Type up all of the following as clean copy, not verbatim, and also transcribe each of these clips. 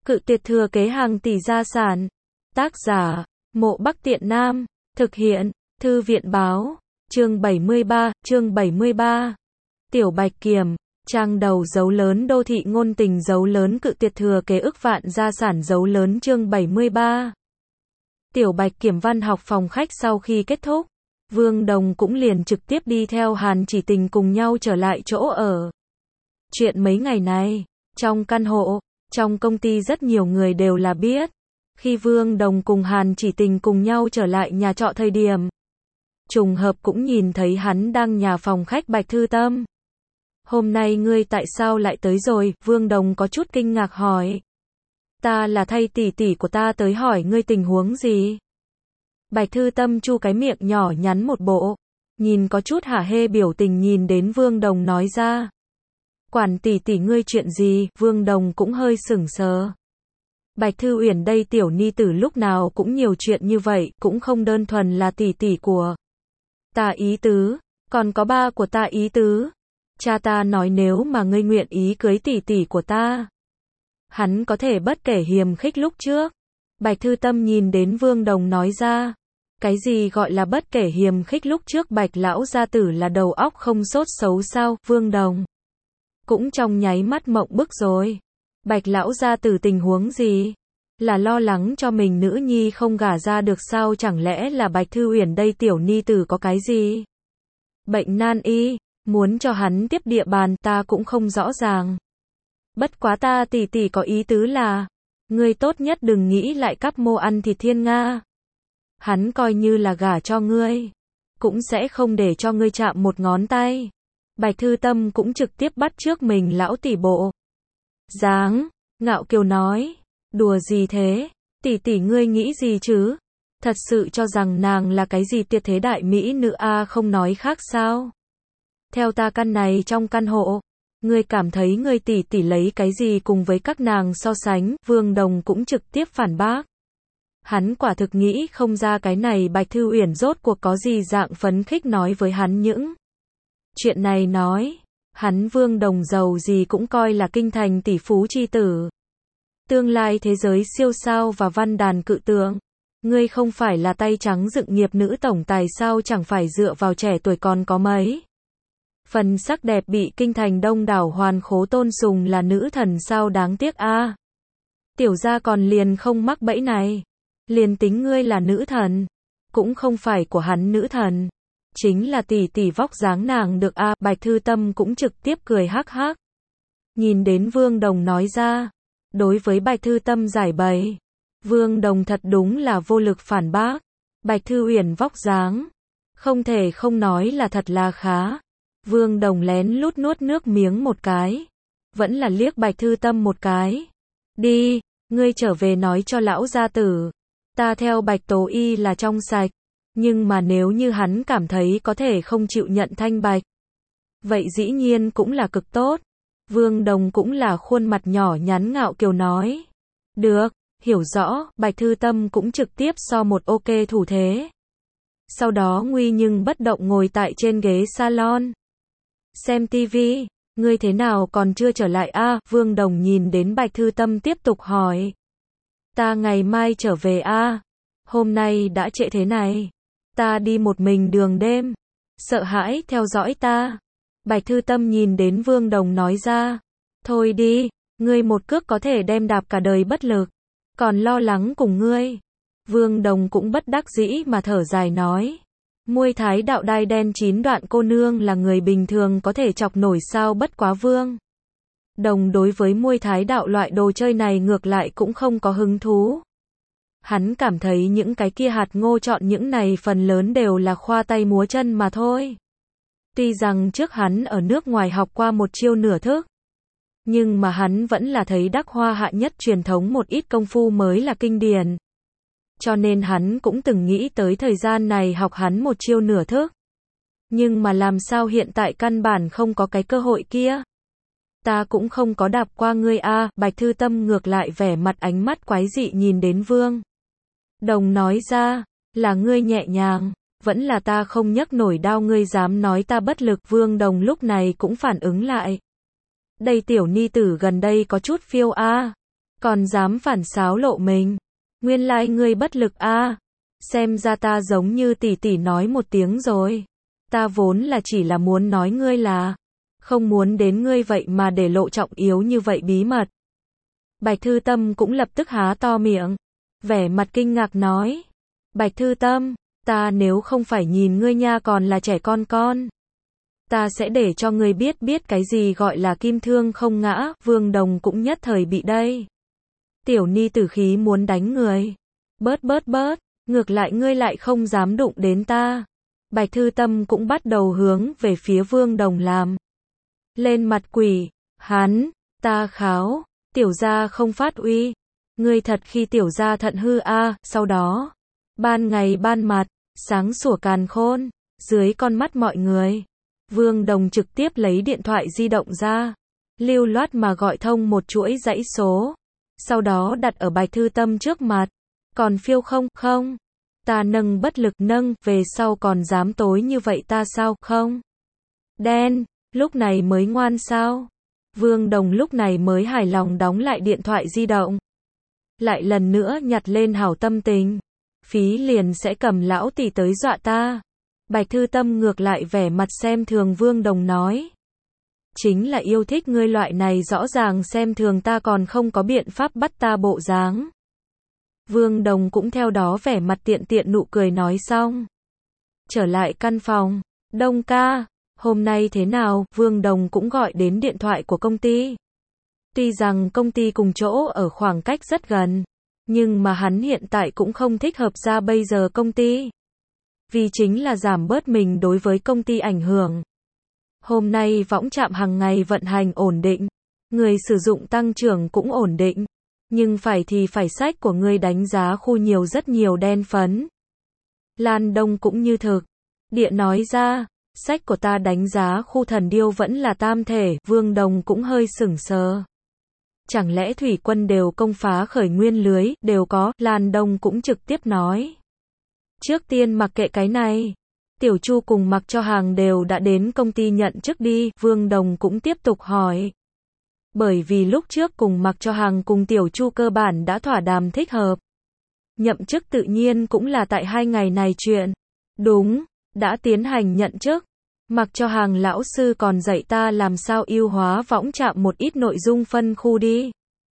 Cự tuyệt thừa kế hàng tỷ gia sản. Tác giả, Mộ Bắc Tiện Nam. Thực hiện, Thư viện báo. Chương 73. Tiểu Bạch Kiểm. Trang đầu dấu lớn đô thị ngôn tình dấu lớn cự tuyệt thừa kế ức vạn gia sản dấu lớn chương 73. Tiểu Bạch Kiểm văn học phòng khách sau khi kết thúc, Vương Đồng cũng liền trực tiếp đi theo Hàn Chỉ Tình cùng nhau trở lại chỗ ở. Chuyện mấy ngày này, trong căn hộ, trong công ty rất nhiều người đều là biết. Khi Vương Đồng cùng Hàn Chỉ Tình cùng nhau trở lại nhà trọ thời điểm, trùng hợp cũng nhìn thấy hắn đang nhà phòng khách Bạch Thư Tâm. Hôm nay ngươi tại sao lại tới rồi? Vương Đồng có chút kinh ngạc hỏi. Ta là thay tỷ tỷ của ta tới hỏi ngươi tình huống gì? Bạch Thư Tâm chu cái miệng nhỏ nhắn một bộ, nhìn có chút hả hê biểu tình nhìn đến Vương Đồng nói ra. Quản tỷ tỷ ngươi chuyện gì? Vương Đồng cũng hơi sửng sờ. Bạch Thư Uyển đây tiểu ni tử lúc nào cũng nhiều chuyện như vậy, cũng không đơn thuần là tỷ tỷ của ta ý tứ, còn có ba của ta ý tứ. Cha ta nói nếu mà ngươi nguyện ý cưới tỷ tỷ của ta, hắn có thể bất kể hiềm khích lúc trước. Bạch Thư Tâm nhìn đến Vương Đồng nói ra. Cái gì gọi là bất kể hiềm khích lúc trước? Bạch lão gia tử là đầu óc không sốt xấu sao? Vương Đồng cũng trong nháy mắt mộng bức rồi. Bạch lão gia tử tình huống gì? Là lo lắng cho mình nữ nhi không gả ra được sao? Chẳng lẽ là Bạch Thư Uyển đây tiểu ni tử có cái gì bệnh nan y, muốn cho hắn tiếp địa bàn? Ta cũng không rõ ràng. Bất quá ta tỷ tỷ có ý tứ là, ngươi tốt nhất đừng nghĩ lại cắp mô ăn thịt thiên nga. Hắn coi như là gả cho ngươi, cũng sẽ không để cho ngươi chạm một ngón tay. Bạch Thư Tâm cũng trực tiếp bắt chước mình lão tỷ bộ dáng, ngạo kiều nói, đùa gì thế, tỷ tỷ ngươi nghĩ gì chứ? Thật sự cho rằng nàng là cái gì tuyệt thế đại mỹ nữ a? Không nói khác sao? Theo ta căn này trong căn hộ, ngươi cảm thấy ngươi tỷ tỷ lấy cái gì cùng với các nàng so sánh? Vương Đồng cũng trực tiếp phản bác. Hắn quả thực nghĩ không ra cái này Bạch Thư Uyển rốt cuộc có gì dạng phấn khích nói với hắn những chuyện này. Nói, hắn Vương Đồng giàu gì cũng coi là kinh thành tỷ phú chi tử, tương lai thế giới siêu sao và văn đàn cự tượng. Ngươi không phải là tay trắng dựng nghiệp nữ tổng tài sao? Chẳng phải dựa vào trẻ tuổi còn có mấy phần sắc đẹp bị kinh thành đông đảo hoàn khố tôn sùng là nữ thần sao? Đáng tiếc a, tiểu gia còn liền không mắc bẫy này. Liền tính ngươi là nữ thần, cũng không phải của hắn nữ thần, chính là tỷ tỷ vóc dáng nàng được a. Bạch Thư Tâm cũng trực tiếp cười hắc hắc. Nhìn đến Vương Đồng nói ra. Đối với Bạch Thư Tâm giải bày, Vương Đồng thật đúng là vô lực phản bác. Bạch Thư Uyển vóc dáng, không thể không nói là thật là khá. Vương Đồng lén lút nuốt nước miếng một cái, vẫn là liếc Bạch Thư Tâm một cái. Đi, ngươi trở về nói cho lão gia tử, ta theo Bạch Tố Y là trong sạch, nhưng mà nếu như hắn cảm thấy có thể không chịu nhận thanh bạch, vậy dĩ nhiên cũng là cực tốt. Vương Đồng cũng là khuôn mặt nhỏ nhắn ngạo kiều nói. Được, hiểu rõ. Bạch Thư Tâm cũng trực tiếp so một ok thủ thế. Sau đó nguy nhưng bất động ngồi tại trên ghế salon, xem tivi. Ngươi thế nào còn chưa trở lại a? Vương Đồng nhìn đến Bạch Thư Tâm tiếp tục hỏi. Ta ngày mai trở về a. Hôm nay đã trễ thế này, ta đi một mình đường đêm, sợ hãi theo dõi ta. Bạch Thư Tâm nhìn đến Vương Đồng nói ra. Thôi đi, ngươi một cước có thể đem đạp cả đời bất lực, còn lo lắng cùng ngươi. Vương Đồng cũng bất đắc dĩ mà thở dài nói. Muay Thái đạo đai đen 9 đoạn cô nương là người bình thường có thể chọc nổi sao? Bất quá Vương Đồng đối với Muay Thái đạo loại đồ chơi này ngược lại cũng không có hứng thú. Hắn cảm thấy những cái kia hạt ngô chọn những này phần lớn đều là khoa tay múa chân mà thôi. Tuy rằng trước hắn ở nước ngoài học qua một chiêu nửa thức, nhưng mà hắn vẫn là thấy Đắc Hoa hạ nhất truyền thống một ít công phu mới là kinh điển. Cho nên hắn cũng từng nghĩ tới thời gian này học hắn một chiêu nửa thức. Nhưng mà làm sao hiện tại căn bản không có cái cơ hội kia. Ta cũng không có đạp qua ngươi a. Bạch Thư Tâm ngược lại vẻ mặt ánh mắt quái dị nhìn đến Vương Đồng nói ra. Là ngươi nhẹ nhàng, vẫn là ta không nhấc nổi đao? Ngươi dám nói ta bất lực? Vương Đồng lúc này cũng phản ứng lại. Đây tiểu ni tử gần đây có chút phiêu a. Còn dám phản xáo lộ mình. Nguyên lai ngươi bất lực a. Xem ra ta giống như tỷ tỷ nói một tiếng rồi. Ta vốn là chỉ là muốn nói ngươi là không muốn đến ngươi vậy mà để lộ trọng yếu như vậy bí mật. Bạch Thư Tâm cũng lập tức há to miệng, vẻ mặt kinh ngạc nói. Bạch Thư Tâm, ta nếu không phải nhìn ngươi nha còn là trẻ con. Ta sẽ để cho ngươi biết cái gì gọi là kim thương không ngã. Vương Đồng cũng nhất thời bị đây. Tiểu ni tử khí muốn đánh người. Bớt, ngược lại ngươi lại không dám đụng đến ta. Bạch Thư Tâm cũng bắt đầu hướng về phía Vương Đồng làm lên mặt quỷ. Hắn, ta kháo, tiểu gia không phát uy. Ngươi thật khi tiểu gia thận hư a. Sau đó, ban ngày ban mặt, sáng sủa càn khôn, dưới con mắt mọi người. Vương Đồng trực tiếp lấy điện thoại di động ra, lưu loát mà gọi thông một chuỗi dãy số. Sau đó đặt ở Bạch Thư Tâm trước mặt. Còn phiêu không? Không. Ta nâng bất lực nâng, về sau còn dám tối như vậy ta sao? Không. Đen, lúc này mới ngoan sao? Vương Đồng lúc này mới hài lòng đóng lại điện thoại di động. Lại lần nữa nhặt lên hảo tâm tình. Phí liền sẽ cầm lão tỷ tới dọa ta. Bạch Thư Tâm ngược lại vẻ mặt xem thường Vương Đồng nói. Chính là yêu thích ngươi loại này rõ ràng xem thường ta còn không có biện pháp bắt ta bộ dáng. Vương Đồng cũng theo đó vẻ mặt tiện nụ cười nói xong. Trở lại căn phòng. Đông ca, hôm nay thế nào? Vương Đồng cũng gọi đến điện thoại của công ty. Tuy rằng công ty cùng chỗ ở khoảng cách rất gần, nhưng mà hắn hiện tại cũng không thích hợp ra bây giờ công ty. Vì chính là giảm bớt mình đối với công ty ảnh hưởng. Hôm nay võng trạm hàng ngày vận hành ổn định, người sử dụng tăng trưởng cũng ổn định, nhưng phải thì phải sách của ngươi đánh giá khu rất nhiều đen phấn. Lan Đông cũng như thực địa nói ra, sách của ta đánh giá khu thần điêu vẫn là tam thể. Vương Đồng cũng hơi sửng sờ. Chẳng lẽ thủy quân đều công phá khởi nguyên lưới, đều có. Lan Đông cũng trực tiếp nói. Trước tiên mặc kệ cái này. Tiểu Chu cùng Mặc Cho Hàng đều đã đến công ty nhận chức đi. Vương Đồng cũng tiếp tục hỏi. Bởi vì lúc trước cùng Mặc Cho Hàng cùng Tiểu Chu cơ bản đã thỏa đàm thích hợp. Nhậm chức tự nhiên cũng là tại 2 ngày này chuyện. Đúng, đã tiến hành nhận chức. Mặc Cho Hàng lão sư còn dạy ta làm sao ưu hóa võng trạm một ít nội dung phân khu đi.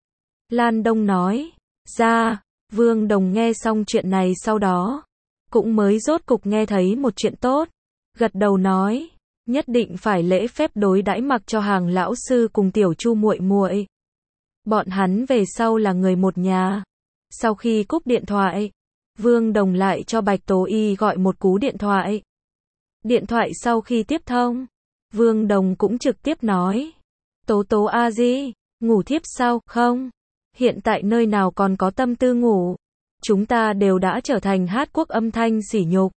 Lan Đông nói. Ra, Vương Đồng nghe xong chuyện này sau đó. Cũng mới rốt cục nghe thấy một chuyện tốt. Gật đầu nói. Nhất định phải lễ phép đối đãi Mặc Cho Hàng lão sư cùng Tiểu Chu muội muội. Bọn hắn về sau là người một nhà. Sau khi cúp điện thoại, Vương Đồng lại cho Bạch Tố Y gọi một cú điện thoại. Điện thoại sau khi tiếp thông, Vương Đồng cũng trực tiếp nói. Tố a di, ngủ thiếp sao? Không. Hiện tại nơi nào còn có tâm tư ngủ. Chúng ta đều đã trở thành hát quốc âm thanh sỉ nhục.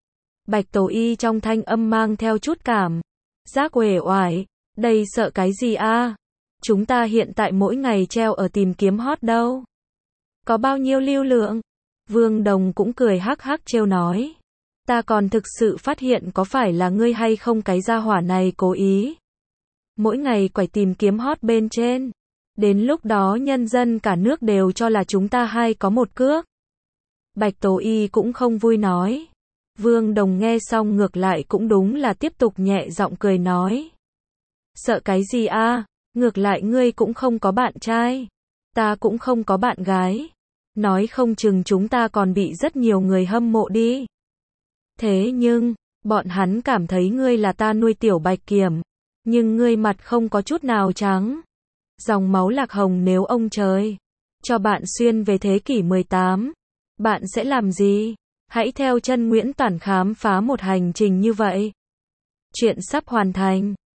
Bạch Tố Y trong thanh âm mang theo chút cảm giác uể oải. Đây sợ cái gì a? Chúng ta hiện tại mỗi ngày treo ở tìm kiếm hot đâu. Có bao nhiêu lưu lượng? Vương Đồng cũng cười hắc hắc trêu nói. Ta còn thực sự phát hiện có phải là ngươi hay không cái gia hỏa này cố ý. Mỗi ngày quẩy tìm kiếm hot bên trên. Đến lúc đó nhân dân cả nước đều cho là chúng ta hai có một cước. Bạch Tố Y cũng không vui nói. Vương Đồng nghe xong ngược lại cũng đúng là tiếp tục nhẹ giọng cười nói. Sợ cái gì a? Ngược lại ngươi cũng không có bạn trai. Ta cũng không có bạn gái. Nói không chừng chúng ta còn bị rất nhiều người hâm mộ đi. Thế nhưng, bọn hắn cảm thấy ngươi là ta nuôi tiểu bạch kiểm. Nhưng ngươi mặt không có chút nào trắng. Dòng máu lạc hồng nếu ông trời cho bạn xuyên về thế kỷ 18. Bạn sẽ làm gì? Hãy theo chân Nguyễn Toản khám phá một hành trình như vậy. Chuyện sắp hoàn thành.